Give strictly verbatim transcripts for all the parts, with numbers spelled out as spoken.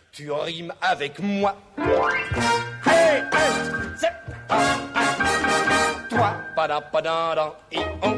tu rimes avec moi. Hey, hey, c'est ah, ah, toi, pada-pada-da, et on.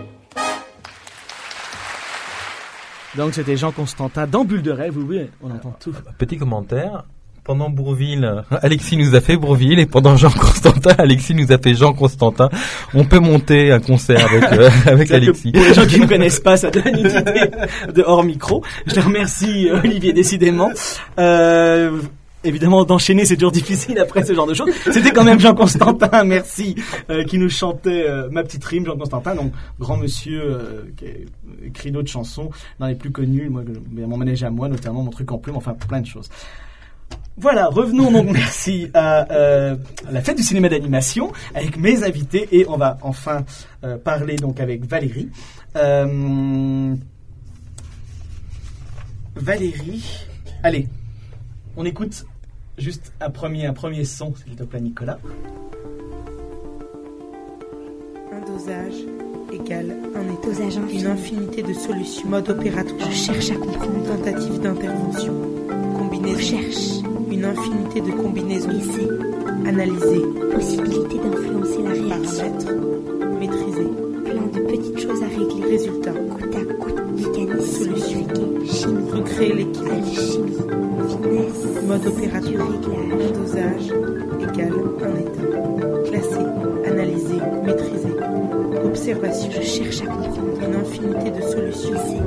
Donc c'était Jean Constantin dans Bulle de rêve, oui, on entend tout. Petit commentaire, pendant Bourvil, Alexis nous a fait Bourvil, et pendant Jean Constantin, Alexis nous a fait Jean Constantin. On peut monter un concert avec, euh, avec Alexis. Pour les gens qui ne connaissent pas, ça donne une idée de hors micro. Je te remercie Olivier, décidément. Euh, Évidemment, d'enchaîner, c'est toujours difficile après ce genre de choses. C'était quand même Jean Constantin, merci, euh, qui nous chantait euh, Ma petite rime, Jean Constantin, donc grand monsieur euh, qui a écrit d'autres chansons, dans les plus connues, moi, mon manège à moi, notamment Mon truc en plume, enfin plein de choses. Voilà, revenons donc, merci, à, euh, à la fête du cinéma d'animation, avec mes invités, et on va enfin euh, parler donc avec Valérie. Euh, Valérie, allez, on écoute juste un premier, un premier son, s'il te plaît, Nicolas. Un dosage égale un état. Dosage infini. Une infinité de solutions. Mode opératoire. Je cherche à comprendre. Tentative d'intervention. Combinaison. Recherche. Une infinité de combinaisons. Essai. Analyser. Possibilité d'influencer la réaction. Paramètres. Maîtriser. Plein de petites choses à régler. Résultat. Côte à côte. Mécanisme. Solution. Chimie. Recréer l'équilibre. Alchimie. Finesse. Mode opératoire. Réglage. Un dosage égale un état. Classer. Analyser. Maîtriser. Observation. Je cherche à comprendre. Une infinité de solutions. Essai.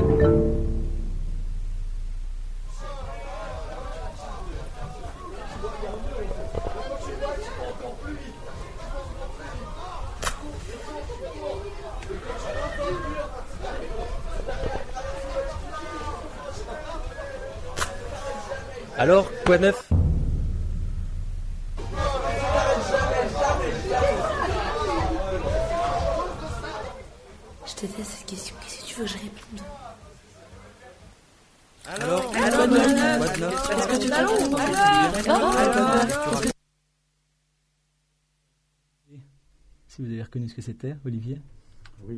Alors, quoi de neuf? Je te déteste cette question. Qu'est-ce que tu veux que je réponde? Alors, Alors, quoi de neuf? Est-ce que tu t'allonges? Si vous avez reconnu ce que c'était, Olivier. Oui.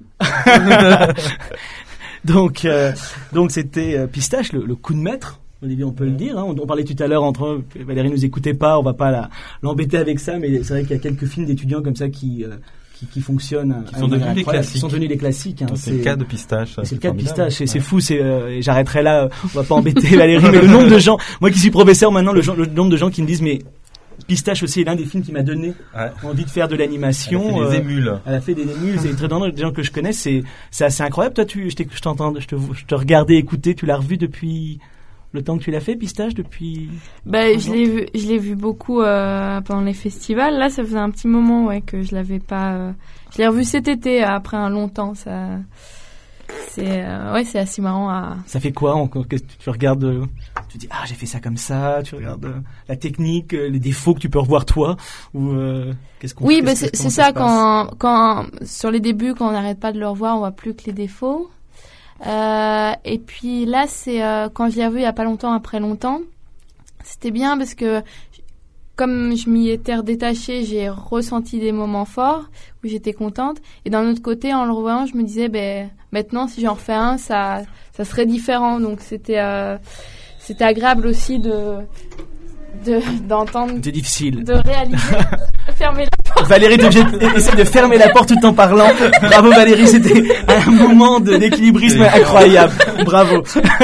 donc, euh, donc c'était euh, Pistache, le, le coup de maître. Olivier, on peut le dire. Hein. On, on parlait tout à l'heure entre Valérie nous écoutait pas, on va pas la, l'embêter avec ça, mais c'est vrai qu'il y a quelques films d'étudiants comme ça qui euh, qui, qui fonctionnent, qui sont devenus des classiques. Qui sont devenus des classiques. Hein. C'est, c'est le cas de Pistache. C'est, c'est le cas de Pistache. Et c'est fou. C'est euh, et j'arrêterai là. On va pas embêter Valérie, mais le nombre de gens, moi qui suis professeur maintenant, le, le nombre de gens qui me disent mais Pistache aussi est l'un des films qui m'a donné ouais. envie de faire de l'animation. Elle a fait des émules. Euh, elle a fait des émules. C'est très drôle. Des gens que je connais, c'est c'est assez incroyable. Toi, tu, je, je t'entends, je te, je te regardais écouter. Tu l'as revu depuis le temps que tu l'as fait, Pistache, depuis. Ben, je l'ai vu, je l'ai vu beaucoup euh, pendant les festivals. Là, ça faisait un petit moment, ouais, que je l'avais pas. Euh, je l'ai revu cet été après un long temps. Ça, c'est, euh, ouais, c'est assez marrant à. Ça fait quoi on, que tu regardes, euh, tu dis ah j'ai fait ça comme ça. Tu regardes euh, la technique, euh, les défauts que tu peux revoir toi ou euh, qu'est-ce qu'on. Oui, fait, ben c'est, c'est ça, ça quand, quand sur les débuts, quand on n'arrête pas de le revoir, on voit plus que les défauts. Euh, et puis là, c'est euh, quand je l'ai revu il y a pas longtemps, après longtemps, c'était bien parce que comme je m'y étais redétachée, j'ai ressenti des moments forts où j'étais contente. Et d'un autre côté, en le revoyant, je me disais, ben maintenant, si j'en refais un, ça, ça serait différent. Donc c'était, euh, c'était agréable aussi de, de d'entendre. C'est difficile. De réaliser. Fermer la porte. Valérie essaie de fermer la porte tout en parlant. Bravo Valérie, c'était un moment de, d'équilibrisme incroyable. Bravo.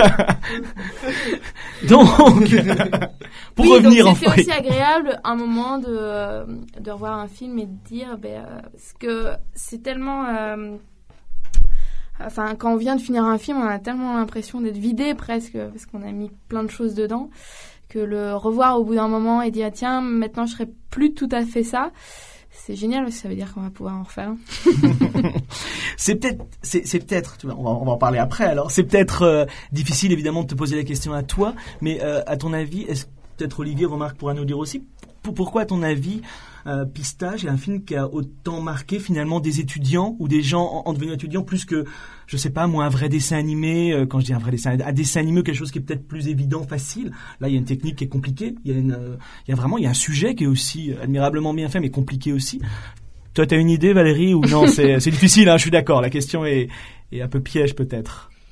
Donc, pour oui, revenir donc en c'était aussi agréable un moment de de revoir un film et de dire, ben, euh, parce que c'est tellement. Euh, Enfin, quand on vient de finir un film, on a tellement l'impression d'être vidé presque, parce qu'on a mis plein de choses dedans, que le revoir au bout d'un moment et dire ah, tiens, maintenant je serai plus tout à fait ça, c'est génial parce que ça veut dire qu'on va pouvoir en refaire un. c'est peut-être, c'est, c'est peut-être, tu vois, on va, on va en parler après. Alors, c'est peut-être euh, difficile évidemment de te poser la question à toi, mais euh, à ton avis, est-ce peut-être Olivier remarque pourra nous dire aussi pour, pourquoi à ton avis euh, Pistache est un film qui a autant marqué finalement des étudiants ou des gens en, en devenant étudiants plus que je sais pas moi un vrai dessin animé. Euh, quand je dis un vrai dessin, un dessin animé, quelque chose qui est peut-être plus évident, facile. Là, il y a une technique qui est compliquée. Il y a une, euh, il y a vraiment, il y a un sujet qui est aussi admirablement bien fait, mais compliqué aussi. Toi, t'as une idée, Valérie, ou non? C'est, c'est difficile. Hein, je suis d'accord. La question est, est un peu piège peut-être.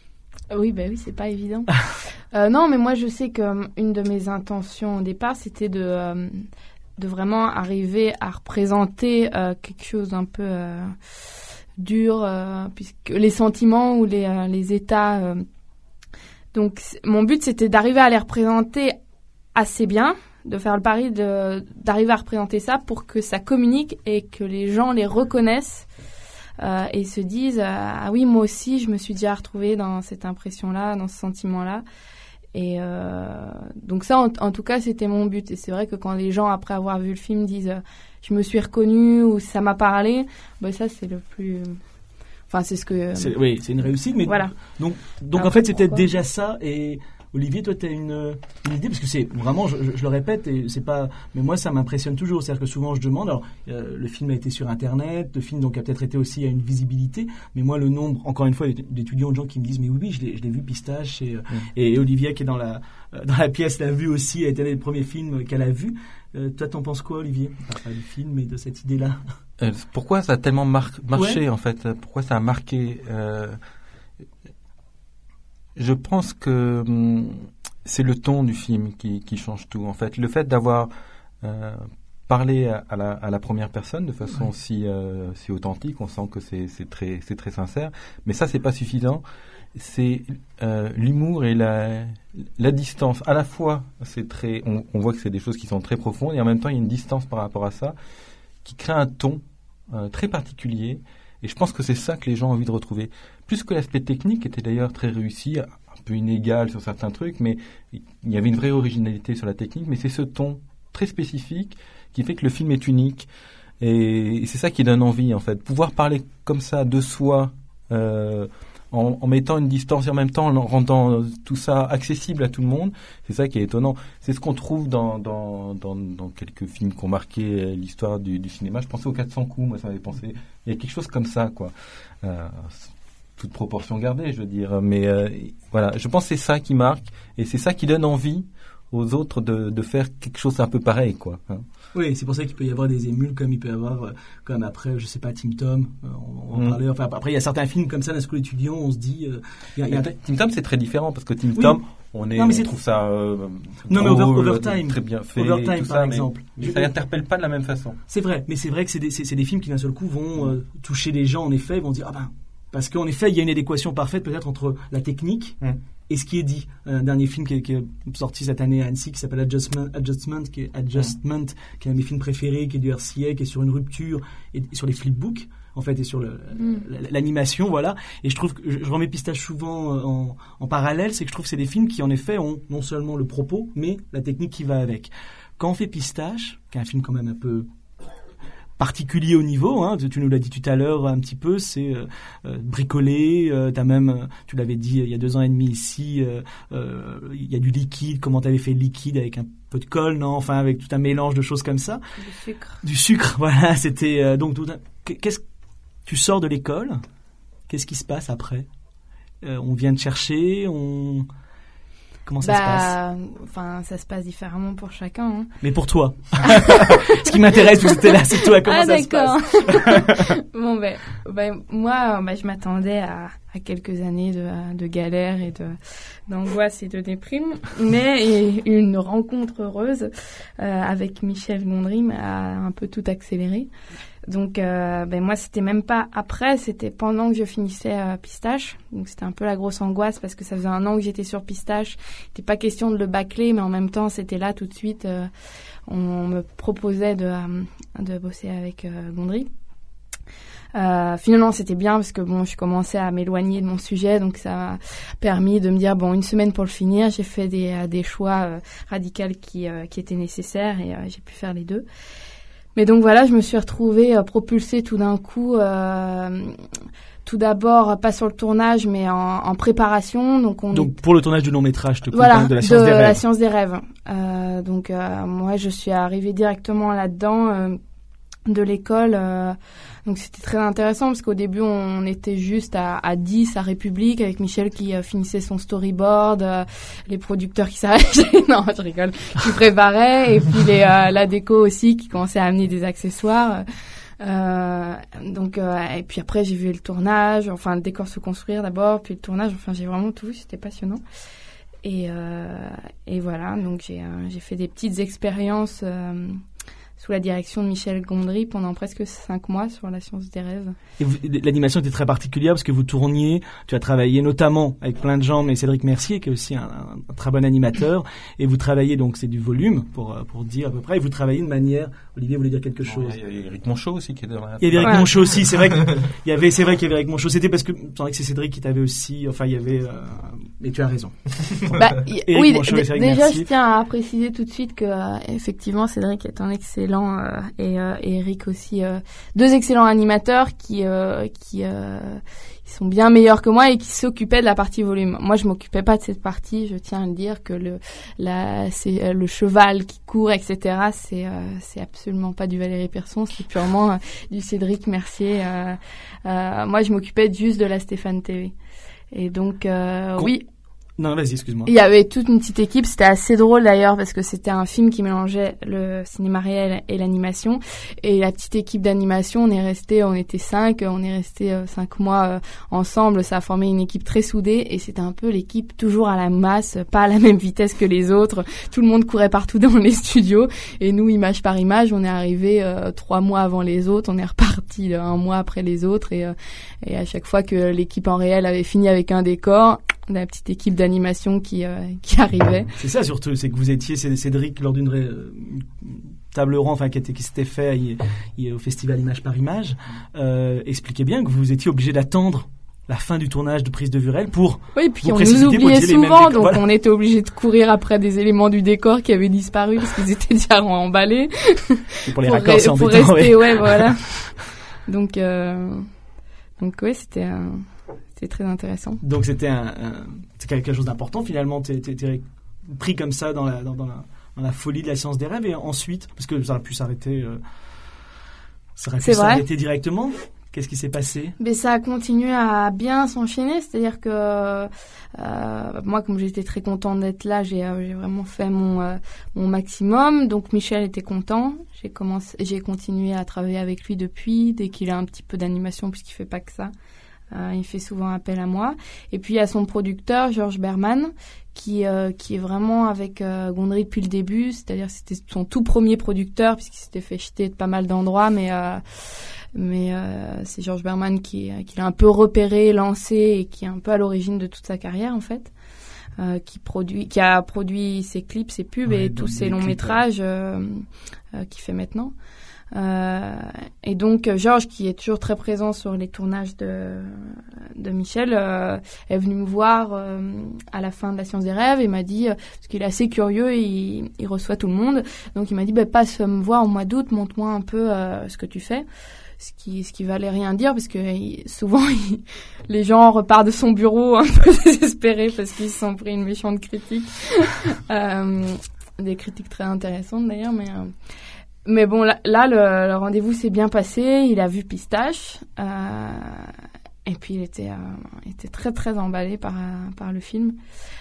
Oui, bah oui, c'est pas évident. euh, non, mais moi, je sais que une de mes intentions au départ, c'était de, euh, de vraiment arriver à représenter euh, quelque chose d'un peu euh, dur, euh, puisque les sentiments ou les, euh, les états. Euh, donc, mon but, c'était d'arriver à les représenter assez bien, de faire le pari de, d'arriver à représenter ça pour que ça communique et que les gens les reconnaissent. Euh, et se disent euh, ah oui, moi aussi je me suis déjà retrouvée dans cette impression là, dans ce sentiment là, et euh, donc ça en, en tout cas c'était mon but. Et c'est vrai que quand les gens après avoir vu le film disent euh, je me suis reconnue ou ça m'a parlé, bah ça c'est le plus, enfin c'est ce que c'est, oui, c'est une réussite, mais voilà. donc donc après, en fait c'était pourquoi déjà ça. Et Olivier, toi, tu as une, une idée, parce que c'est vraiment, je, je, je le répète, et c'est pas, mais moi, ça m'impressionne toujours. C'est-à-dire que souvent, je demande, alors, euh, le film a été sur Internet, le film, donc, a peut-être été aussi à une visibilité, mais moi, le nombre, encore une fois, d'étudiants, de gens qui me disent, mais oui, oui, je l'ai, je l'ai vu, Pistache, et, mmh. et, et Olivier, qui est dans la, dans la pièce, l'a vu aussi, a été l'un des premiers films qu'elle a vu. Euh, toi, t'en penses quoi, Olivier, par du film et de cette idée-là? euh, Pourquoi ça a tellement mar- marché, ouais. en fait? Pourquoi ça a marqué euh... Je pense que hum, c'est le ton du film qui, qui change tout. En fait, le fait d'avoir euh, parlé à, à, la, à la première personne de façon ouais. si, euh, si authentique, on sent que c'est, c'est, très, c'est très sincère. Mais ça, c'est pas suffisant. C'est euh, l'humour et la, la distance. À la fois, c'est très, on, on voit que c'est des choses qui sont très profondes, et en même temps, il y a une distance par rapport à ça qui crée un ton euh, très particulier. Et je pense que c'est ça que les gens ont envie de retrouver. Plus que l'aspect technique, qui était d'ailleurs très réussi, un peu inégal sur certains trucs, mais il y avait une vraie originalité sur la technique, mais c'est ce ton très spécifique qui fait que le film est unique. Et c'est ça qui donne envie, en fait. Pouvoir parler comme ça de soi, euh, en, en mettant une distance et en même temps en rendant tout ça accessible à tout le monde, c'est ça qui est étonnant. C'est ce qu'on trouve dans, dans, dans, dans quelques films qui ont marqué l'histoire du, du cinéma. Je pensais aux quatre cents coups, moi ça m'avait pensé. Il y a quelque chose comme ça, quoi. Euh, toute proportion gardée, je veux dire. Mais euh, voilà, je pense que c'est ça qui marque et c'est ça qui donne envie aux autres de, de faire quelque chose d'un peu pareil, quoi. Hein. Oui, c'est pour ça qu'il peut y avoir des émules comme il peut y avoir, euh, comme après, je sais pas, Tim Tom, euh, on, on en mmh. parlait, enfin après il y a certains films comme ça, dans School étudiant, on se dit... Euh, y a, y a... Tim Tom c'est très différent parce que Tim oui. Tom, on, est, non, mais on c'est... trouve ça euh, non, drôle, mais over, Overtime, très bien fait, Overtime tout par ça, exemple. Mais, mais ça n'interpelle pas de la même façon. C'est vrai, mais c'est vrai que c'est des, c'est, c'est des films qui d'un seul coup vont euh, toucher les gens, en effet, ils vont dire, ah ben, parce qu'en effet, il y a une adéquation parfaite peut-être entre la technique mmh. et ce qui est dit. Un dernier film qui est, qui est sorti cette année à Annecy qui s'appelle Adjustment, Adjustment, qui est, Adjustment, mmh. qui est un de mes films préférés, qui est du R C A, qui est sur une rupture et, et sur les flipbooks, en fait, et sur le, mmh. l'animation, voilà. Et je trouve que je, je remets Pistache souvent en, en parallèle, c'est que je trouve que c'est des films qui, en effet, ont non seulement le propos, mais la technique qui va avec. Quand on fait Pistache, qui est un film quand même un peu particulier au niveau, hein, tu nous l'as dit tout à l'heure un petit peu, c'est euh, euh, bricolé, euh, t'as même, tu l'avais dit il y a deux ans et demi ici, euh, euh, il y a du liquide, comment t'avais fait le liquide avec un peu de colle, non, enfin avec tout un mélange de choses comme ça. Du sucre. Du sucre, voilà, c'était euh, donc tout un... qu'est-ce tu sors de l'école, qu'est-ce qui se passe après? euh, On vient te chercher, on Comment ça bah, se passe? Enfin, ça se passe différemment pour chacun. Hein. Mais pour toi, ce qui m'intéresse, vous étiez là, c'est toi. Comment ah, ça d'accord. se passe? Bon ben, ben moi, ben, je m'attendais à, à quelques années de, de galère et de d'angoisse et de déprime, mais une rencontre heureuse euh, avec Michel Gondry m'a un peu tout accéléré. Donc, euh, ben moi, c'était même pas après, c'était pendant que je finissais euh, Pistache. Donc, c'était un peu la grosse angoisse parce que ça faisait un an que j'étais sur Pistache. C'était pas question de le bâcler, mais en même temps, c'était là tout de suite. Euh, on me proposait de, euh, de bosser avec euh, Gondry. Euh, finalement, c'était bien parce que bon, je commençais à m'éloigner de mon sujet, donc ça m'a permis de me dire bon, une semaine pour le finir. J'ai fait des, euh, des choix euh, radicaux qui, euh, qui étaient nécessaires et euh, j'ai pu faire les deux. Mais donc voilà, je me suis retrouvée euh, propulsée tout d'un coup, euh, tout d'abord pas sur le tournage, mais en, en préparation. Donc, on donc est... pour le tournage du long métrage, te voilà, de la science de des rêves. la science des rêves. Euh, donc euh, moi, je suis arrivée directement là-dedans euh, de l'école. Euh, donc c'était très intéressant parce qu'au début, on était juste à, à dix à République avec Michel qui euh, finissait son storyboard, euh, les producteurs qui s'arrêtaient, non, je rigole, qui préparaient, et puis les, euh, la déco aussi qui commençait à amener des accessoires. Euh, donc, euh, et puis après, j'ai vu le tournage, enfin, le décor se construire d'abord, puis le tournage. Enfin, j'ai vraiment tout vu, c'était passionnant. Et, euh, et voilà, donc j'ai, euh, j'ai fait des petites expériences euh, sous la direction de Michel Gondry pendant presque cinq mois sur la science des rêves. Et vous, l'animation était très particulière parce que vous tourniez, tu as travaillé notamment avec plein de gens, mais Cédric Mercier qui est aussi un, un, un très bon animateur, et vous travaillez donc, c'est du volume pour, pour dire à peu près, et vous travaillez de manière, Olivier voulait dire quelque chose. Il y a Eric Monchot aussi qui est dans la... Il y avait Eric Ouais. Monchot aussi, c'est vrai qu'il y avait, c'est vrai qu'il y avait Eric Monchot, c'était parce que, c'est vrai que c'est Cédric qui t'avait aussi, enfin il y avait, euh, mais tu as raison. Bah, y- Eric oui, Monchot et d- Cédric déjà, Mercier. je tiens à préciser tout de suite que euh, effectivement, Cédric est un excellent euh, et, euh, et Eric aussi, euh, deux excellents animateurs qui euh, qui euh, ils sont bien meilleurs que moi et qui s'occupaient de la partie volume. Moi, je m'occupais pas de cette partie. Je tiens à le dire que le la c'est euh, le cheval qui court, et cetera. C'est euh, c'est absolument pas du Valérie Persson, c'est purement euh, du Cédric Mercier. Euh, euh, moi, je m'occupais juste de la Stéphane T V. Et donc, euh, Com- oui. Non, vas-y, excuse-moi. Il y avait toute une petite équipe, c'était assez drôle d'ailleurs parce que c'était un film qui mélangeait le cinéma réel et l'animation. Et la petite équipe d'animation, on est resté, on était cinq, on est resté euh, cinq mois euh, ensemble. Ça a formé une équipe très soudée et c'était un peu l'équipe toujours à la masse, pas à la même vitesse que les autres. Tout le monde courait partout dans les studios et nous, image par image, on est arrivé euh, trois mois avant les autres, on est reparti euh, un mois après les autres et, euh, et à chaque fois que l'équipe en réel avait fini avec un décor, la petite équipe d'animation qui euh, qui arrivait. C'est ça surtout, c'est que vous étiez C- Cédric lors d'une ré- une table ronde, enfin qui, était, qui s'était fait il- il- au festival Image par Image, euh, expliquait bien que vous étiez obligé d'attendre la fin du tournage de Prise de vue réelle pour Oui, puis vous on précipiter nous pour oubliait utiliser les mêmes souvent, décors. donc Voilà. on était obligé de courir après des éléments du décor qui avaient disparu parce qu'ils étaient déjà emballés. Et pour les pour raccords, re- c'est pour embêtant. rester, ouais. ouais, voilà. Donc, euh, donc ouais, c'était un, c'était très intéressant. Donc c'était un, un- c'est quelque chose d'important finalement. T'es, t'es, t'es pris comme ça dans la, dans, dans la, dans la folie de la science des rêves et ensuite, parce que ça aurait pu s'arrêter, euh, ça aurait pu C'est vrai. s'arrêter directement. Qu'est-ce qui s'est passé? Mais ça a continué à bien s'enchaîner, c'est-à-dire que euh, moi, comme j'étais très contente d'être là, j'ai, euh, j'ai vraiment fait mon euh, mon maximum. Donc Michel était content. J'ai commencé, j'ai continué à travailler avec lui depuis, dès qu'il a un petit peu d'animation, puisqu'il fait pas que ça. Euh, il fait souvent appel à moi. Et puis il y a son producteur Georges Berman, qui euh, qui est vraiment avec euh, Gondry depuis le début. C'est-à-dire c'était son tout premier producteur, puisqu'il s'était fait jeter de pas mal d'endroits, mais euh, mais euh, c'est Georges Berman qui, qui l'a un peu repéré, lancé et qui est un peu à l'origine de toute sa carrière en fait, euh, qui produit, qui a produit ses clips, ses pubs Ouais, et donc tous ses des longs clips, métrages euh, euh, qu'il fait maintenant. Euh, et donc euh, Georges, qui est toujours très présent sur les tournages de de Michel, euh, est venu me voir euh, à la fin de la Science des Rêves et m'a dit, euh, parce qu'il est assez curieux, il, il reçoit tout le monde, donc il m'a dit bah, passe me voir au mois d'août, montre-moi un peu euh, ce que tu fais. Ce qui, ce qui valait rien dire parce que il, souvent il, les gens repartent de son bureau un peu désespérés parce qu'ils se sont pris une méchante critique, euh, des critiques très intéressantes d'ailleurs, mais euh, mais bon là, là le, le rendez-vous s'est bien passé, il a vu Pistache euh, et puis il était, euh, il était très très emballé par par le film.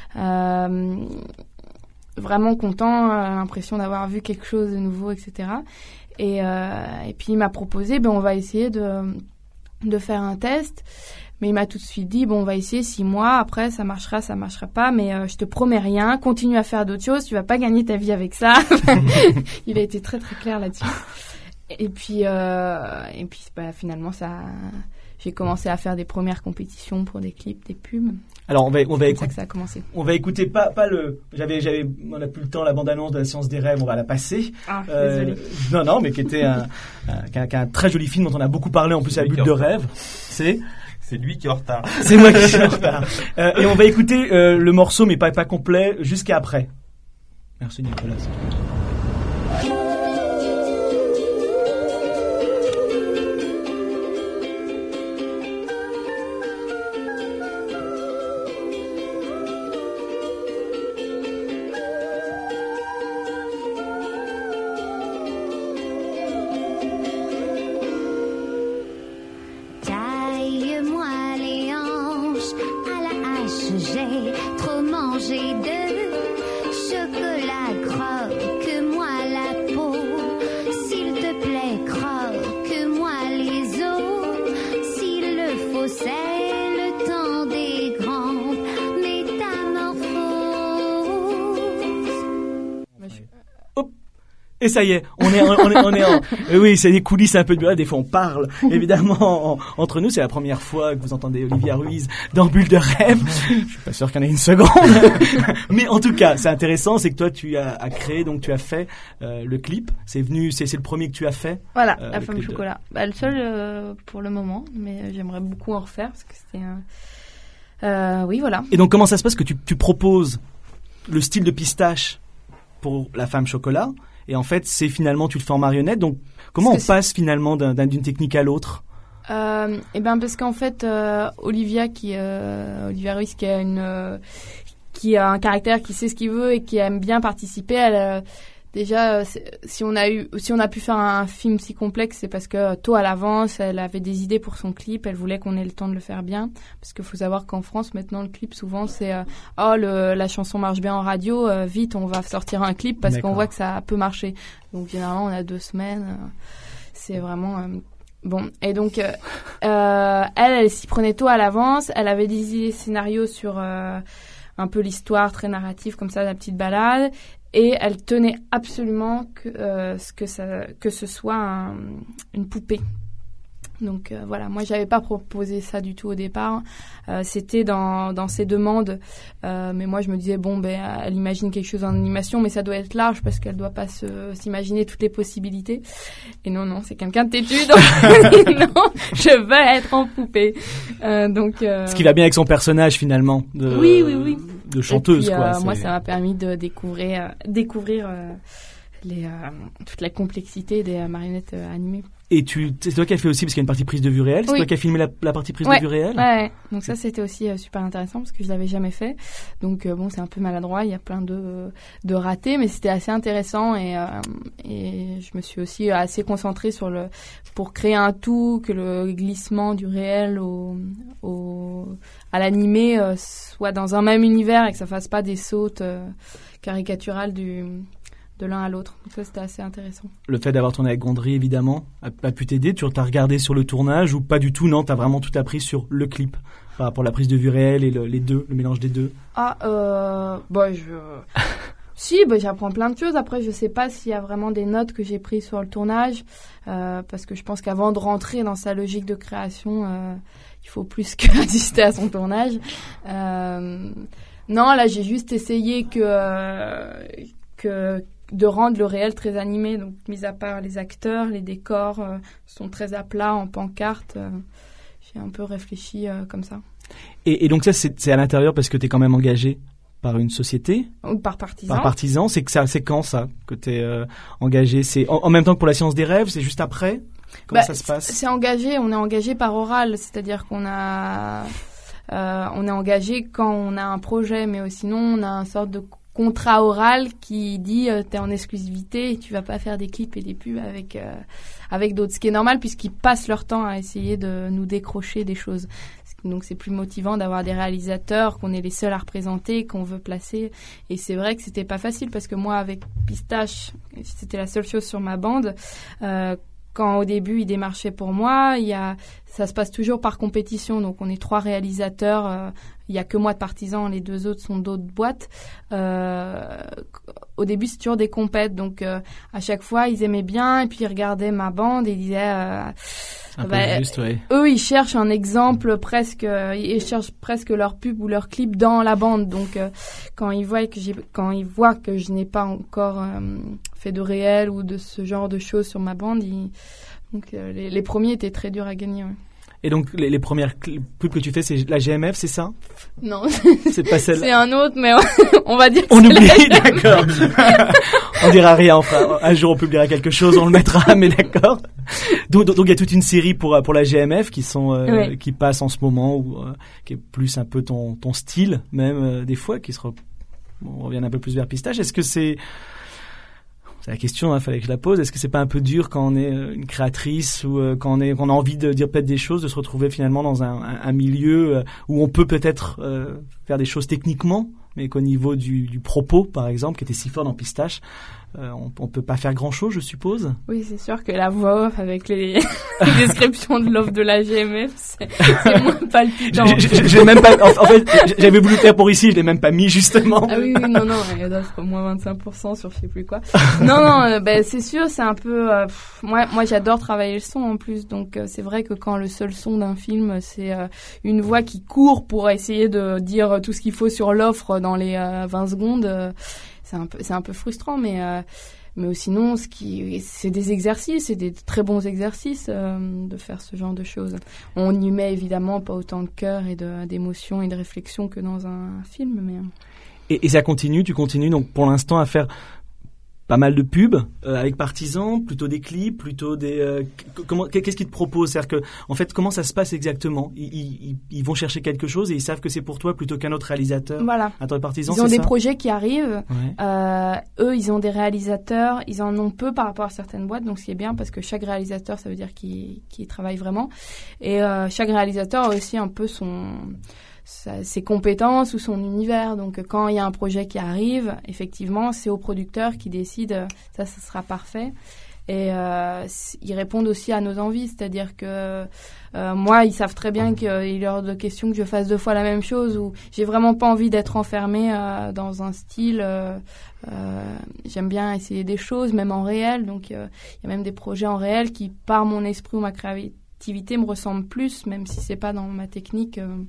Euh, vraiment content, euh, l'impression d'avoir vu quelque chose de nouveau, et cetera. Et, euh, et puis il m'a proposé, ben on va essayer de de faire un test, mais il m'a tout de suite dit, bon on va essayer six mois, après ça marchera, ça marchera pas, mais euh, je te promets rien, continue à faire d'autres choses, tu vas pas gagner ta vie avec ça. Il a été très très clair là-dessus. Et puis euh, et puis bah, finalement ça, j'ai commencé à faire des premières compétitions pour des clips, des pubs. Alors on va on va C'est comme ça écouter que ça a commencé. on va écouter pas pas le j'avais j'avais on a plus le temps la bande annonce de la Science des Rêves, on va la passer. Ah, Euh, désolée. non non mais qui était un, un, qui a- qui a un très joli film dont on a beaucoup parlé en plus à Celui but qui est de en retard. rêve. C'est C'est lui qui est en retard. c'est moi qui suis en retard. Euh, et on va écouter euh, le morceau mais pas pas complet jusqu'à après. Merci Nicolas. Taille-moi les hanches à la hache, j'ai trop mangé de chocolat, croque-moi la peau Et ça y est, on est, on est, on est en, oui, c'est des coulisses un peu de, des fois on parle, évidemment, en, entre nous, c'est la première fois que vous entendez Olivia Ruiz dans Bulle de rêve. Je suis pas sûr qu'il y en ait une seconde. Mais en tout cas, c'est intéressant, c'est que toi, tu as, as créé, donc tu as fait, euh, le clip. C'est venu, c'est, c'est le premier que tu as fait. Voilà, euh, La Femme Chocolat. De... Bah, le seul, euh, pour le moment, mais j'aimerais beaucoup en refaire parce que c'était un, euh, oui, voilà. Et donc, comment ça se passe que tu, tu proposes le style de Pistache pour La Femme Chocolat? Et en fait, c'est finalement, tu le fais en marionnette. Donc, comment on passe finalement d'un, d'un, d'une technique à l'autre? euh, Eh ben, parce qu'en fait, euh, Olivia, qui, euh, Olivia Ruiz, qui a une, euh, qui a un caractère, qui sait ce qu'il veut et qui aime bien participer, elle, euh, déjà, si on a eu, si on a pu faire un film si complexe, c'est parce que tôt à l'avance, elle avait des idées pour son clip. Elle voulait qu'on ait le temps de le faire bien, parce qu'il faut savoir qu'en France, maintenant, le clip souvent c'est euh, oh le, la chanson marche bien en radio, euh, vite on va sortir un clip parce D'accord. qu'on voit que ça peut marcher. Donc généralement on a deux semaines. Euh, c'est vraiment euh, bon. Et donc euh, euh, elle, elle s'y prenait tôt à l'avance. Elle avait des idées scénarios sur euh, un peu l'histoire très narrative comme ça, la petite balade. Et elle tenait absolument que, euh, que, ça, que ce soit un, une poupée. Donc euh, voilà, moi j'avais pas proposé ça du tout au départ. Euh, c'était dans, dans ses demandes. Euh, mais moi je me disais, bon, ben, elle imagine quelque chose en animation, mais ça doit être large parce qu'elle doit pas se, s'imaginer toutes les possibilités. Et non, non, c'est quelqu'un de têtu. Donc non, je veux être en poupée. Euh, donc, euh... Ce qui va bien avec son personnage finalement. De... Oui, oui, oui. De chanteuse, puis, quoi. Euh, moi, ça m'a permis de découvrir, euh, découvrir euh, les, euh, toute la complexité des euh, marionnettes euh, animées. Et tu, c'est toi qui as fait aussi, parce qu'il y a une partie prise de vue réelle, c'est oui. toi qui as filmé la, la partie prise ouais. de vue réelle? Ouais, donc ça c'était aussi euh, super intéressant parce que je l'avais jamais fait. Donc euh, bon, c'est un peu maladroit, il y a plein de, de ratés, mais c'était assez intéressant et, euh, et je me suis aussi assez concentrée sur le, pour créer un tout, que le glissement du réel au, au, à l'animé euh, soit dans un même univers et que ça fasse pas des sautes euh, caricaturales du... de l'un à l'autre. Donc ça, c'était assez intéressant. Le fait d'avoir tourné avec Gondry, évidemment, a, a pu t'aider. Tu t'as regardé sur le tournage ou pas du tout? Non, t'as vraiment tout appris sur le clip par rapport à la prise de vue réelle et le, les deux, le mélange des deux. Ah, euh, bah, je... si, bah, j'apprends plein de choses. Après, je sais pas s'il y a vraiment des notes que j'ai prises sur le tournage, euh, parce que je pense qu'avant de rentrer dans sa logique de création, euh, il faut plus qu'assister à son tournage. Euh, non, là, j'ai juste essayé que... Euh, que de rendre le réel très animé, donc mis à part les acteurs, les décors euh, sont très à plat en pancarte. Euh, j'ai un peu réfléchi euh, comme ça. Et, et donc ça, c'est, c'est à l'intérieur parce que tu es quand même engagé par une société? Ou par partisan. Par partisan, c'est que ça, c'est quand ça que tu es euh, engagé? C'est en, en même temps que pour la science des rêves, c'est juste après? Comment bah, ça se passe? C'est engagé, on est engagé par oral, c'est-à-dire qu'on a, euh, on est engagé quand on a un projet, mais sinon on a une sorte de contrat oral qui dit euh, t'es en exclusivité et tu vas pas faire des clips et des pubs avec euh, avec d'autres, ce qui est normal puisqu'ils passent leur temps à essayer de nous décrocher des choses. Donc c'est plus motivant d'avoir des réalisateurs qu'on est les seuls à représenter, qu'on veut placer. Et c'est vrai que c'était pas facile parce que moi avec Pistache, c'était la seule chose sur ma bande. Euh, Quand au début, il démarchait pour moi, il y a, ça se passe toujours par compétition. Donc, on est trois réalisateurs. Euh, il y a que moi de partisan. Les deux autres sont d'autres boîtes. Euh, au début, c'est toujours des compètes. Donc, euh, à chaque fois, ils aimaient bien. Et puis, ils regardaient ma bande et ils disaient... Euh, un bah, peu juste, ouais. Eux, ils cherchent un exemple presque... Euh, ils cherchent presque leur pub ou leur clip dans la bande. Donc, euh, quand ils voient que j'ai, quand ils voient que je n'ai pas encore euh, fait de réel ou de ce genre de choses sur ma bande, ils... donc euh, les, les premiers étaient très durs à gagner. Ouais. Et donc les, les premières cl- pubs que tu fais, c'est la G M F, c'est ça? Non, c'est pas celle. C'est un autre, mais on, on va dire. Que on c'est oublie, d'accord. On dira rien. Enfin, un jour on publiera quelque chose, on le mettra, mais d'accord. Donc, donc il y a toute une série pour pour la G M F qui sont euh, ouais. qui passe en ce moment ou euh, qui est plus un peu ton ton style même euh, des fois, qui se re... bon, on revient un peu plus vers Pistache. Est-ce que c'est C'est la question, il hein, fallait que je la pose. Est-ce que c'est pas un peu dur quand on est une créatrice ou euh, quand on est, qu'on a envie de dire peut-être des choses, de se retrouver finalement dans un, un, un milieu euh, où on peut peut-être euh, faire des choses techniquement, mais qu'au niveau du, du propos, par exemple, qui était si fort dans Pistache, euh, on, on peut pas faire grand-chose, je suppose. Oui, c'est sûr que la voix off avec les, les descriptions de l'offre de la G M F, c'est, c'est moins palpitant. J'ai, j'ai, j'ai même pas, en, en fait, j'avais voulu faire pour ici, je l'ai même pas mis, justement. Ah oui, oui, non, non, il y a d'offre moins vingt-cinq pour cent sur je sais plus quoi. Non, non, euh, ben, c'est sûr, c'est un peu, euh, pff, moi, moi, j'adore travailler le son en plus, donc euh, c'est vrai que quand le seul son d'un film, c'est euh, une voix qui court pour essayer de dire tout ce qu'il faut sur l'offre dans les euh, vingt secondes, euh, c'est un peu, c'est un peu frustrant, mais, euh, mais sinon, ce qui, c'est des exercices, c'est des très bons exercices euh, de faire ce genre de choses. On y met évidemment pas autant de cœur et de, d'émotion et de réflexion que dans un film, mais. Et, et ça continue, tu continues donc pour l'instant à faire pas mal de pubs euh, avec Partisans, plutôt des clips, plutôt des euh, comment qu'est-ce qu'ils te proposent, c'est-à-dire que en fait comment ça se passe exactement, ils, ils, ils vont chercher quelque chose et ils savent que c'est pour toi plutôt qu'un autre réalisateur. Voilà. À toi, Partisans, ils ont c'est des ça projets qui arrivent. Ouais. Euh, eux, ils ont des réalisateurs. Ils en ont peu par rapport à certaines boîtes, donc ce qui est bien parce que chaque réalisateur, ça veut dire qu'il, qu'il travaille vraiment. Et euh, chaque réalisateur a aussi un peu son Sa, ses compétences ou son univers. Donc, quand il y a un projet qui arrive, effectivement, c'est au producteur qui décide, ça, ça sera parfait. Et euh, ils répondent aussi à nos envies. C'est-à-dire que euh, moi, ils savent très bien qu'il est hors de question que je fasse deux fois la même chose ou j'ai vraiment pas envie d'être enfermée euh, dans un style. Euh, euh, j'aime bien essayer des choses, même en réel. Donc, euh, il y a même des projets en réel qui, par mon esprit ou ma créativité, me ressemblent plus, même si c'est pas dans ma technique. Euh,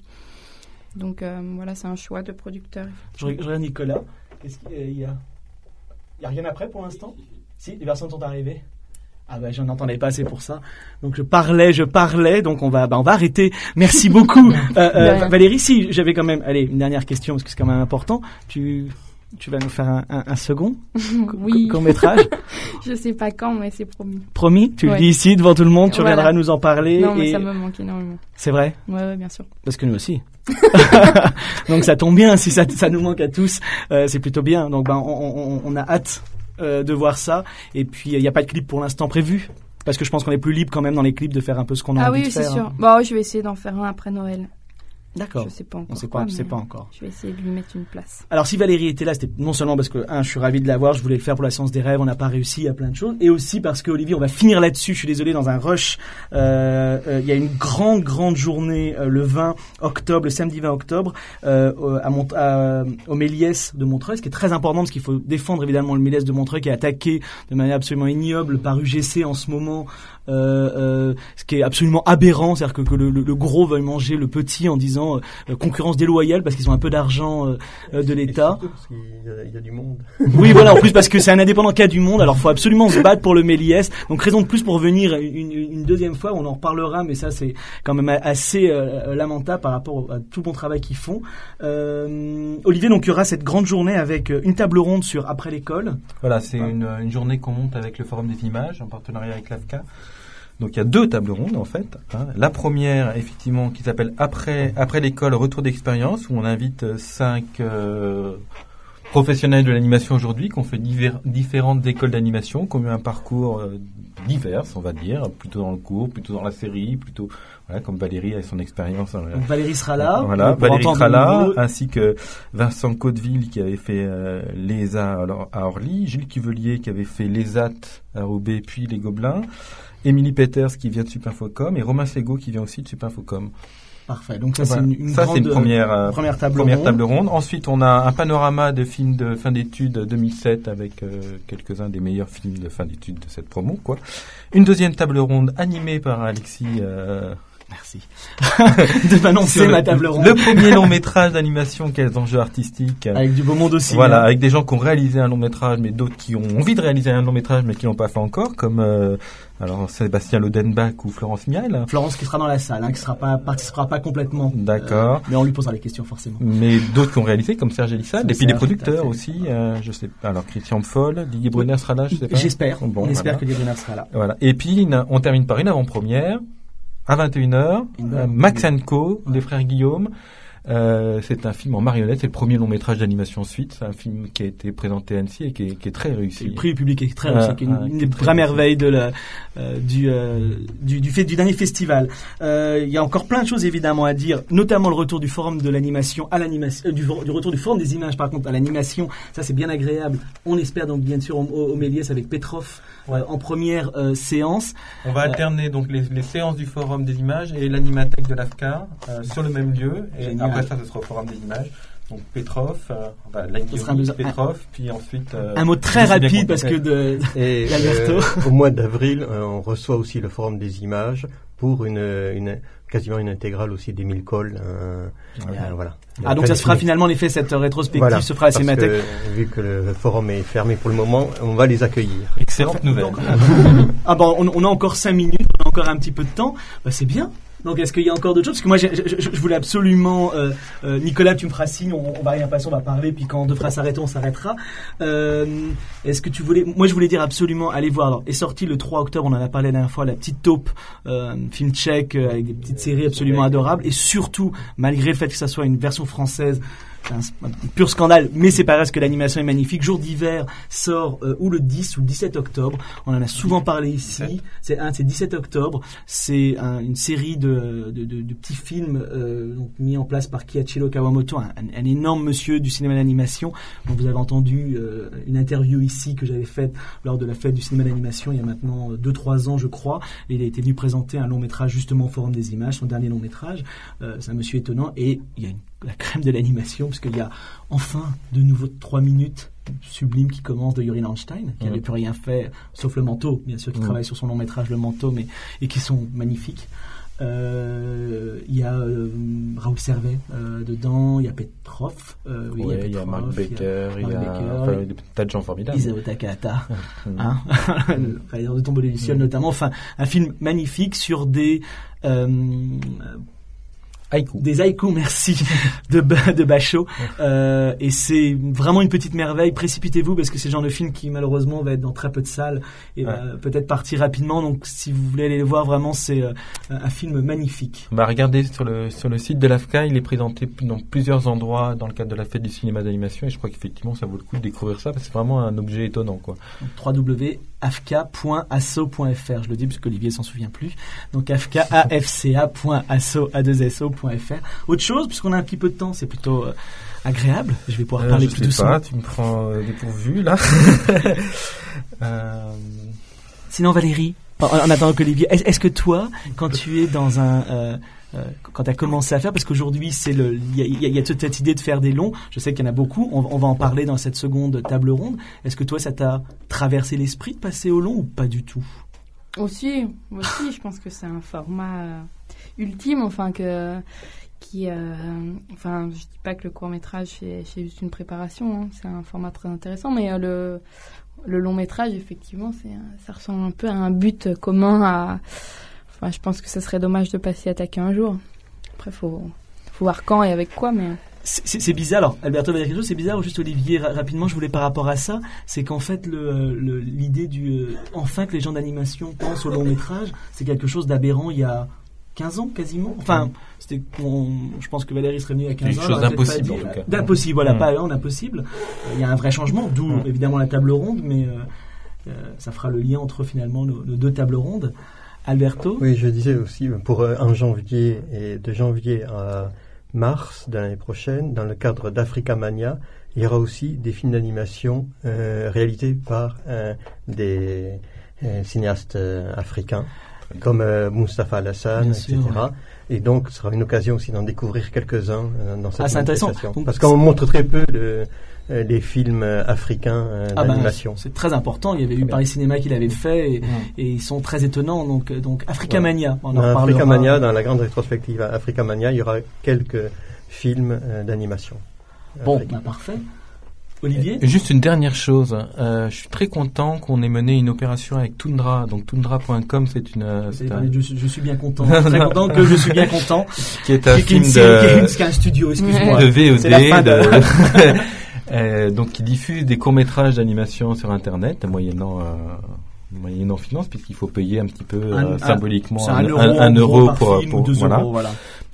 Donc euh, voilà, c'est un choix de producteur. Je regarde Nicolas. Qu'est-ce qu'il y a ? Il n'y a rien après pour l'instant ? Si, les personnes sont arrivées. Ah ben, j'en entendais pas assez pour ça. Donc je parlais, je parlais. Donc on va, bah, on va arrêter. Merci beaucoup, euh, euh, Valérie. Si j'avais quand même, allez, une dernière question parce que c'est quand même important. Tu, tu vas nous faire un, un, un second oui. court métrage. Je sais pas quand, mais c'est promis. Promis. Tu ouais. le dis ici devant tout le monde. Tu voilà. reviendras nous en parler. Non, mais et... ça me manque énormément. C'est vrai. Ouais, ouais, bien sûr. Parce que nous aussi. Donc ça tombe bien si ça, ça nous manque à tous. Euh, c'est plutôt bien. Donc ben on, on, on a hâte. Euh, de voir ça, et puis il euh, n'y a pas de clip pour l'instant prévu parce que je pense qu'on est plus libre quand même dans les clips de faire un peu ce qu'on a ah envie oui, de faire. Ah oui, c'est sûr. Bon, je vais essayer d'en faire un après Noël. D'accord. Je sais pas encore. On sait quoi, pas, sait pas encore. Je vais essayer de lui mettre une place. Alors si Valérie était là, c'était non seulement parce que un, je suis ravi de la voir, je voulais le faire pour la séance des rêves, on n'a pas réussi à plein de choses, et aussi parce que Olivier, on va finir là-dessus. Je suis désolé, dans un rush. Il euh, euh, y a une grande grande journée euh, le vingt octobre, le samedi vingt octobre, euh, à, Mont- à au Méliès de Montreuil, ce qui est très important parce qu'il faut défendre évidemment le Méliès de Montreuil qui est attaqué de manière absolument ignoble par U G C en ce moment. Euh, euh, ce qui est absolument aberrant, c'est-à-dire que, que le, le, le gros veuille manger le petit en disant euh, concurrence déloyale parce qu'ils ont un peu d'argent euh, euh, de l'État. Parce qu'il y a, il y a du monde. Oui, voilà, en plus parce que c'est un indépendant qui a du monde, alors il faut absolument se battre pour le Méliès. Donc raison de plus pour venir une, une deuxième fois, on en reparlera, mais ça c'est quand même assez euh, lamentable par rapport à tout le bon travail qu'ils font. Euh, Olivier, donc il y aura cette grande journée avec une table ronde sur après l'école. Voilà, c'est une, une journée qu'on monte avec le Forum des images en partenariat avec l'A F C A. Donc il y a deux tables rondes en fait. Hein. La première, effectivement, qui s'appelle après après l'école, retour d'expérience, où on invite cinq euh, professionnels de l'animation aujourd'hui, qui ont fait divers, différentes écoles d'animation, qui ont eu un parcours euh, divers, on va dire, plutôt dans le cours, plutôt dans la série, plutôt voilà, comme Valérie avec son expérience. Donc Valérie sera là. Voilà, Valérie sera là, ainsi que Vincent Caudeville qui avait fait euh, l'E S A à Orly, Gilles Cuvelier qui avait fait l'E S A T à Roubaix puis les Gobelins. Émilie Peters qui vient de Supinfocom et Romain Sego qui vient aussi de Supinfocom. Parfait. Donc ça, voilà. c'est une, une ça, grande c'est une première, euh, première, table, première ronde. table ronde. Ensuite, on a un panorama de films de fin d'études deux mille sept avec euh, quelques-uns des meilleurs films de fin d'études de cette promo, quoi. Une deuxième table ronde animée par Alexis. Euh, Merci. de m'annoncer ma table ronde. Le premier long métrage d'animation, quels enjeux artistiques. Avec du beau monde aussi. Voilà, hein. Avec des gens qui ont réalisé un long métrage, mais d'autres qui ont envie de réaliser un long métrage, mais qui l'ont pas fait encore, comme euh, alors Sébastien Lodenbach ou Florence Mial. Florence qui sera dans la salle, hein, qui sera pas participera pas complètement. D'accord. Euh, mais on lui posera les questions forcément. Mais d'autres qui ont réalisé, comme Serge Elissade, et puis Serge, les producteurs aussi. Euh, je sais pas. Alors Christian Foll, Didier Brunner sera là, je sais pas. J'espère. Bon, on voilà. espère que Didier Brunner sera là. Voilà. Et puis on termine par une avant-première. À vingt et une heures, euh, Max and Co, des frères Guillaume, Euh, c'est un film en marionnette, c'est le premier long métrage d'animation suite. C'est un film qui a été présenté à Annecy et qui est, qui est très réussi. Le prix du public est très réussi, Ah, qui est une, ah, une qui des est très vraies réussi. merveilles de la, euh, du, euh, du, du fait du dernier festival. Euh, Il y a encore plein de choses évidemment à dire, notamment le retour du forum de l'animation à l'animation, euh, du, du retour du forum des images par contre à l'animation. Ça c'est bien agréable. On espère donc bien sûr au, au, au Méliès avec Petrov euh, en première euh, séance. On va alterner donc les, les séances du Forum des images et l'animathèque de l'A F C A euh, sur le même lieu. Et Génial. après ça, ce sera au Forum des images. Donc Petrov, euh, enfin, Ce sera un Languiotti, besoin- Petrov, puis ensuite... euh, Un mot très je suis bien rapide content. parce que de, Et Alberto. euh, au mois d'avril, euh, on reçoit aussi le Forum des images pour une, une quasiment une intégrale aussi d'Émile Coll. Euh, Ouais. euh, voilà. Ah donc ça se fera finalement en effet cette rétrospective Voilà, se fera à parce Cinémathèque. que, vu que le forum est fermé pour le moment, on va les accueillir. Excellente nouvelle. Ah bon, on, on a encore cinq minutes, on a encore un petit peu de temps. Bah, c'est bien. Donc, est-ce qu'il y a encore d'autres choses? Parce que moi, j'ai- je, je, je voulais absolument... Euh, euh, Nicolas, tu me feras signe, on, on va rien passer, on va parler, puis quand on devra s'arrêter, on s'arrêtera. Euh, est-ce que tu voulais... Moi, je voulais dire absolument, allez voir. Alors, est sorti le trois octobre, on en a parlé la dernière fois, La Petite Taupe, euh, film tchèque, euh, avec des petites séries absolument adorables. Et surtout, malgré le fait que ça soit une version française, c'est un, un pur scandale, mais c'est pas grave parce que l'animation est magnifique. Jour d'hiver sort euh, ou le dix ou le dix-sept octobre. On en a souvent parlé ici. C'est un, c'est dix-sept octobre. C'est un, une série de, de, de, de petits films euh, donc, mis en place par Kiichiro Kawamoto, un, un, un énorme monsieur du cinéma d'animation. Donc, vous avez entendu euh, une interview ici que j'avais faite lors de la fête du cinéma d'animation il y a maintenant deux trois ans, je crois. Et il a été venu présenter un long métrage justement au Forum des images, son dernier long métrage. Euh, c'est un monsieur étonnant et il y a une la crème de l'animation, parce qu'il y a enfin de nouveau trois minutes sublimes qui commencent de Yuri Landstein, qui n'avait Mmh. plus rien fait, sauf le manteau, bien sûr, qui Mmh. travaille sur son long métrage, le manteau, mais, et qui sont magnifiques. Euh, Il y a euh, Raoul Servet euh, dedans, il y a Petrov, euh, oui, Ouais, il y a Petrov, Marc Becker, il y a, Marc Becker, enfin, des tas de gens formidables. Isao Takahata, Mmh. hein, le Railleur de tombeau du ciel notamment, enfin un film magnifique sur des euh, Haïku. des haïkus, merci, de, Ba- de Bachot. Euh, et c'est vraiment une petite merveille. Précipitez-vous parce que c'est le genre de film qui malheureusement va être dans très peu de salles et Ouais. va peut-être partir rapidement. Donc si vous voulez aller le voir, vraiment c'est euh, un film magnifique. Bah, regardez sur le, sur le site de l'A F C A, il est présenté p- dans plusieurs endroits dans le cadre de la fête du cinéma d'animation et je crois qu'effectivement ça vaut le coup de découvrir ça parce que c'est vraiment un objet étonnant, quoi. w w w point a f c a point asso point f r. Je le dis parce qu'Olivier s'en souvient plus. Donc A F C A, A F C A point asso, A deux S O point f r. Autre chose, puisqu'on a un petit peu de temps, c'est plutôt euh, agréable. Je vais pouvoir Euh, parler je plus sais doucement. pas, tu me prends euh, dépourvu là. euh, Sinon, Valérie, en, en attendant qu'Olivier, est, est-ce que toi, quand tu es dans un, euh, euh, quand tu as commencé à faire, parce qu'aujourd'hui, c'est le, il y a, il y a- il y a toute cette idée de faire des longs. Je sais qu'il y en a beaucoup. On, on va en parler dans cette seconde table ronde. Est-ce que toi, ça t'a traversé l'esprit de passer au long ou pas du tout? Aussi, aussi, je pense que c'est un format euh, ultime, enfin que qui, euh, enfin, je dis pas que le court métrage c'est, c'est juste une préparation, hein, c'est un format très intéressant, mais euh, le le long métrage effectivement, c'est un- ça ressemble un peu à un but commun. À, enfin, je pense que ce serait dommage de pas s'y attaquer un jour. Après, faut faut voir quand et avec quoi, mais C'est, c'est- c'est bizarre. Alors, Alberto va dire quelque chose. C'est bizarre. Ou juste Olivier, ra- rapidement, je voulais par rapport à ça, c'est qu'en fait, le, le- l'idée du, euh, enfin que les gens d'animation pensent au long métrage, c'est quelque chose d'aberrant il y a quinze ans quasiment. Enfin, c'était, on- je pense que Valérie serait venue il y a quinze Quelque ans. chose elle aurait peut-être d'impossible, pas en dit- tout cas. D'impossible, voilà, Mm. pas un impossible. Euh, Il y a un vrai changement, d'où Mm. évidemment la table ronde, mais euh, euh, ça fera le lien entre finalement nos, nos deux tables rondes. Alberto. Oui, je disais aussi, pour euh, en janvier et de janvier à mars de l'année prochaine, dans le cadre d'Africa Mania, il y aura aussi des films d'animation euh, réalisés par euh, des euh, cinéastes euh, africains, comme euh, Mustapha Alassane, Bien et sûr, cetera. Et donc, ce sera une occasion aussi d'en découvrir quelques-uns euh, dans cette Ah, c'est intéressant. manifestation. Donc, Parce qu'on montre très peu de, euh, les films euh, africains euh, Ah ben, d'animation. c'est très important. Il y avait eu bien. Paris Cinéma qui l'avait fait et, Ouais. et ils sont très étonnants. Donc, euh, donc Africa Ouais. Mania, on en Dans reparlera. Africa Mania, dans la grande rétrospective Africa Mania, il y aura quelques films euh, d'animation. Bon, africains. bah, parfait. Olivier. Et juste une dernière chose, euh, je suis très content qu'on ait mené une opération avec Tundra. Donc Tundra point com, c'est une, euh, Vous c'est avez un- parlé de je, je suis bien content. Je suis très content que je suis bien content. qui est un Qui- qui est une film série- qui est une- de, qui est un studio, excuse-moi. de V O D, C'est la fin de- de- euh, donc qui diffuse des courts métrages d'animation sur Internet, moyennant euh, moyennant finance, puisqu'il faut payer un petit peu euh, Un- un- symboliquement C'est un, un euro, un- un en gros, euro par pour, film, pour- ou deux voilà, euros, voilà.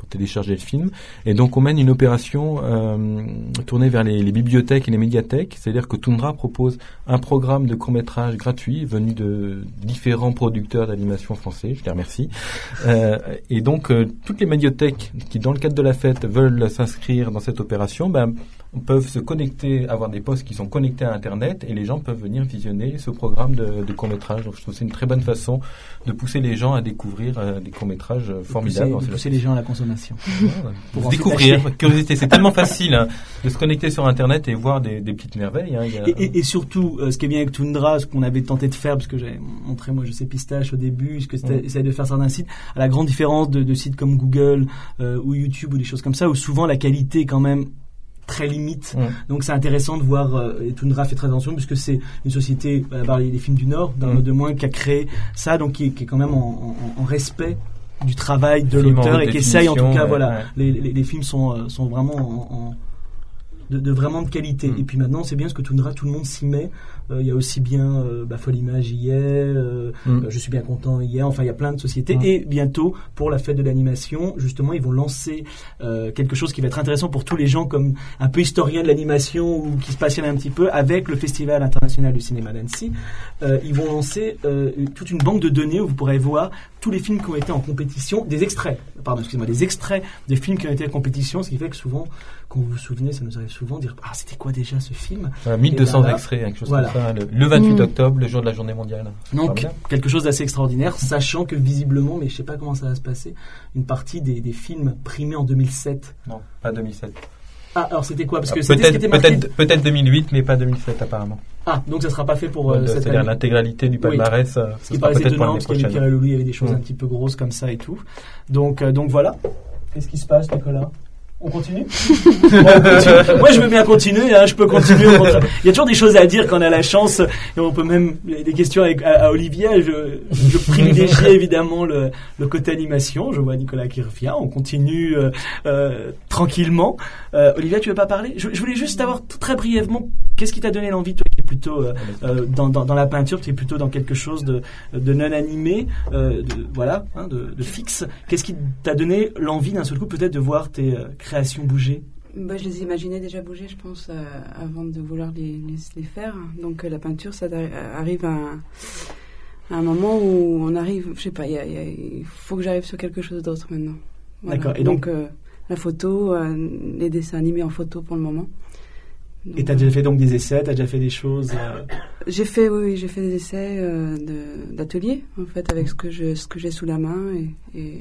pour télécharger le film. Et donc on mène une opération euh, tournée vers les, les bibliothèques et les médiathèques, c'est-à-dire que Toundra propose un programme de court-métrage gratuit venu de différents producteurs d'animation français, je les remercie. Euh, et donc euh, toutes les médiathèques qui dans le cadre de la fête veulent s'inscrire dans cette opération, ben, peuvent se connecter, avoir des postes qui sont connectés à Internet et les gens peuvent venir visionner ce programme de, de court-métrage. Donc je trouve que c'est une très bonne façon de pousser les gens à découvrir euh, des courts-métrages euh, formidables. De pousser, de pousser les gens à la consommation. Pour se découvrir, curiosité. C'est tellement facile hein, de se connecter sur Internet et voir des, des petites merveilles. Hein. Il y a... et, et, et surtout, euh, ce qui est bien avec Toundra, ce qu'on avait tenté de faire, parce que j'avais montré, moi, je sais, Pistache au début, ce que c'était, mmh. essayer de faire certains sites, à la grande différence de, de sites comme Google euh, ou YouTube ou des choses comme ça, où souvent la qualité est quand même très limite. Mmh. Donc c'est intéressant de voir, euh, et Toundra fait très attention puisque c'est une société, à part les films du Nord, d'un mmh. de moins, qui a créé ça, donc qui, qui est quand même en, en, en respect du travail de film l'auteur et qui essaye en tout cas, ouais, voilà, ouais. Les, les, les films sont, euh, sont vraiment en, en de, de vraiment de qualité. Mmh. Et puis maintenant c'est bien parce que Toundra, tout le monde s'y met. Il euh, y a aussi bien euh, bah, Folle Image y est, euh, mmh. euh, Je suis bien content y est, enfin il y a plein de sociétés. Mmh. Et bientôt, pour la fête de l'animation, justement, ils vont lancer euh, quelque chose qui va être intéressant pour tous les gens comme un peu historiens de l'animation ou qui se passionnent un petit peu avec le Festival international du cinéma d'Annecy. Euh, ils vont lancer euh, toute une banque de données où vous pourrez voir tous les films qui ont été en compétition, des extraits, pardon, excusez-moi, des extraits des films qui ont été en compétition, ce qui fait que souvent, quand vous vous souvenez, ça nous arrive souvent de dire ah c'était quoi déjà ce film euh, mille deux cents ben là, extraits, quelque chose voilà. comme ça, le, le vingt-huit mmh. octobre, le jour de la journée mondiale. Donc quelque chose d'assez extraordinaire, sachant que visiblement, mais je sais pas comment ça va se passer, une partie des, des films primés en deux mille sept. Non, pas deux mille sept. Ah, alors c'était quoi? Parce que ah, c'était ce qui était marqué. Peut-être, peut-être deux mille huit, mais pas deux mille sept apparemment. Ah, donc ça sera pas fait pour euh, ouais, cette c'est-à-dire année. L'intégralité du palmarès. Oui. Ce qui paraissait étonnant parce qu'il y avait Pierre et Loulou, il y avait des choses mmh. un petit peu grosses comme ça et tout. Donc, euh, donc voilà. Qu'est-ce qui se passe, Nicolas? On continue? Bon, on continue. Moi, je veux bien continuer. Hein, je peux continuer. Il y a toujours des choses à dire quand on a la chance. Et on peut même des questions avec, à, à Olivier. Je, je privilégie évidemment le, le côté animation. Je vois Nicolas qui revient. On continue euh, euh, tranquillement. Euh, Olivier, tu veux pas parler? je, je voulais juste savoir très brièvement qu'est-ce qui t'a donné l'envie, toi qui es plutôt euh, euh, dans, dans, dans la peinture, tu es plutôt dans quelque chose de, de non animé, euh, de, voilà, hein, de, de fixe. Qu'est-ce qui t'a donné l'envie d'un seul coup peut-être de voir tes euh, créations bouger? Bah, je les imaginais déjà bouger, je pense, euh, avant de vouloir les, les, les faire. Donc euh, la peinture, ça arrive à un, à un moment où on arrive, je sais pas, il faut que j'arrive sur quelque chose d'autre maintenant. Voilà. D'accord. Et donc, donc euh, la photo, euh, les dessins animés en photo pour le moment. Donc, et t'as déjà fait donc des essais, t'as déjà fait des choses euh... J'ai fait, oui, oui j'ai fait des essais euh, de, d'atelier, en fait, avec ce que je, ce que j'ai sous la main et, et,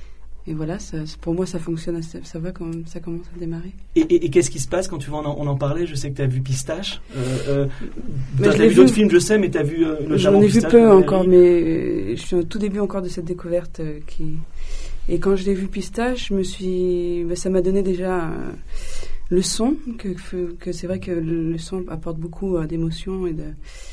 et voilà, ça, pour moi ça fonctionne, ça, ça va quand même, ça commence à démarrer. Et, et, et qu'est-ce qui se passe quand tu vas, on en, on en parlait, je sais que t'as vu Pistache, euh, euh, t'as, t'as vu d'autres films, je sais, mais t'as vu euh, le J'en ai vu peu encore, mais euh, je suis au tout début encore de cette découverte euh, qui, et quand je l'ai vu Pistache, je me suis, ben, ça m'a donné déjà euh, le son, que, que c'est vrai que le son apporte beaucoup euh, d'émotions et de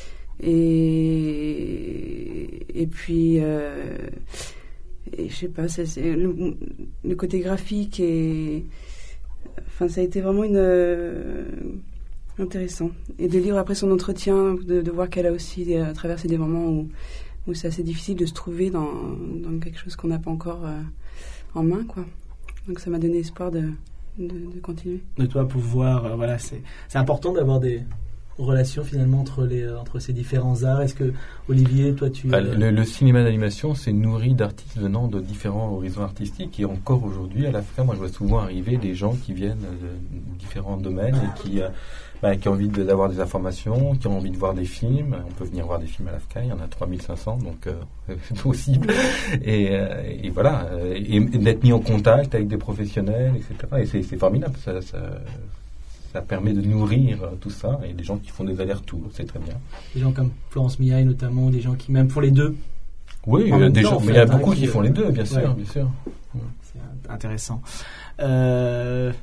et et puis euh, et je sais pas, c'est, c'est le, le côté graphique et enfin ça a été vraiment une euh, intéressant, et de lire après son entretien, de, de voir qu'elle a aussi euh, traversé des moments où où c'est assez difficile de se trouver dans dans quelque chose qu'on n'a pas encore euh, en main, quoi. Donc ça m'a donné espoir de De, de continuer. De toi pouvoir, euh, voilà, c'est, c'est important d'avoir des relations finalement entre, les, euh, entre ces différents arts. Est-ce que, Olivier, toi tu... Euh... Le, le cinéma d'animation, c'est nourri d'artistes venant de différents horizons artistiques, et encore aujourd'hui, à l'Afrique, moi je vois souvent arriver des gens qui viennent de différents domaines et qui... Euh, Bah, qui ont envie de, d'avoir des informations, qui ont envie de voir des films. On peut venir voir des films à l'A F C A, il y en a trois mille cinq cents, donc euh, c'est possible. Et, euh, et voilà, et, et d'être mis en contact avec des professionnels, et cetera. Et c'est, c'est formidable, ça, ça, ça permet de nourrir tout ça, et des gens qui font des allers-retours, c'est très bien. Des gens comme Florence Miaille notamment, des gens qui même font les deux. Oui, il y a, des gens, mais il y a beaucoup qui font les deux, bien sûr, ouais. bien sûr. C'est intéressant. Euh...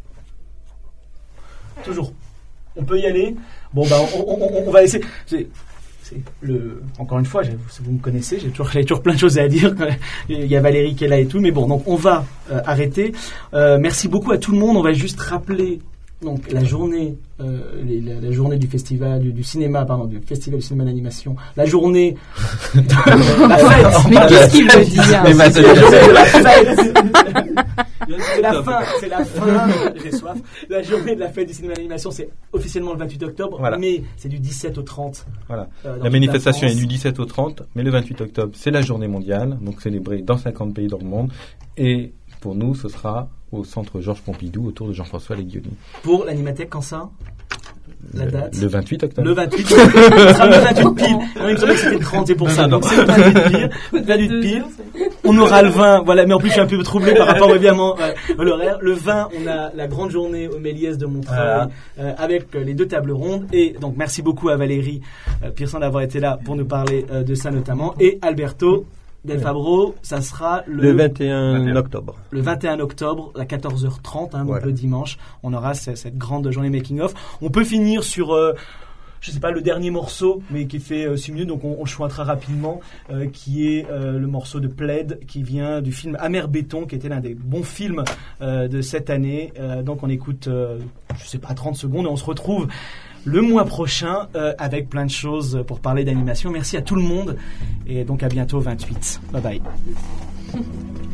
Toujours. On peut y aller. Bon, bah, on, on, on va essayer. C'est, c'est le, encore une fois, vous me connaissez, j'ai toujours, j'ai toujours plein de choses à dire. Il y a Valérie qui est là et tout, mais bon, donc on va euh, arrêter. Euh, merci beaucoup à tout le monde. On va juste rappeler donc la journée, euh, les, la, la journée du festival du, du cinéma, pardon, du festival du cinéma d'animation. La journée de la fête. Mais qu'est-ce qu'il veut dire? C'est la journée de la fête. C'est la fin, c'est la fin, j'ai soif. La journée de la fête du cinéma d'animation, c'est officiellement le vingt-huit octobre, voilà. Mais c'est du dix-sept au trente. Voilà. Euh, la manifestation la est du dix-sept au trente, mais le vingt-huit octobre, c'est la journée mondiale, donc célébrée dans cinquante pays dans le monde. Et pour nous, ce sera au centre Georges Pompidou, autour de Jean-François Leguioni. Pour l'Animathèque, quand ça ? La date. Le vingt-huit octobre. Le vingt-huit octobre. Ce sera le vingt-huit pile. Non, il me semblait que c'était le trente, c'est pour non, ça. Non, donc c'est le vingt-huit pile. Le vingt-huit pile. On aura le vingt, voilà, mais en plus je suis un peu troublé par rapport évidemment euh, à l'horaire. Le vingt, on a la grande journée au Méliès de Montreuil euh, avec euh, les deux tables rondes. Et donc merci beaucoup à Valérie euh, Pearson d'avoir été là pour nous parler euh, de ça notamment. Et Alberto Del Fabro, ça sera le, le vingt et un octobre. Le vingt et un octobre à quatorze heures trente, hein, donc voilà. Le dimanche, on aura cette, cette grande journée making-of. On peut finir sur, euh, je sais pas, le dernier morceau, mais qui fait euh, six minutes, donc on, on le choisira rapidement, euh, qui est euh, le morceau de Plaid, qui vient du film Amer Béton, qui était l'un des bons films euh, de cette année. Euh, donc on écoute, euh, je sais pas, trente secondes, et on se retrouve le mois prochain euh, avec plein de choses pour parler d'animation. Merci à tout le monde et donc à bientôt vingt-huit. Bye bye.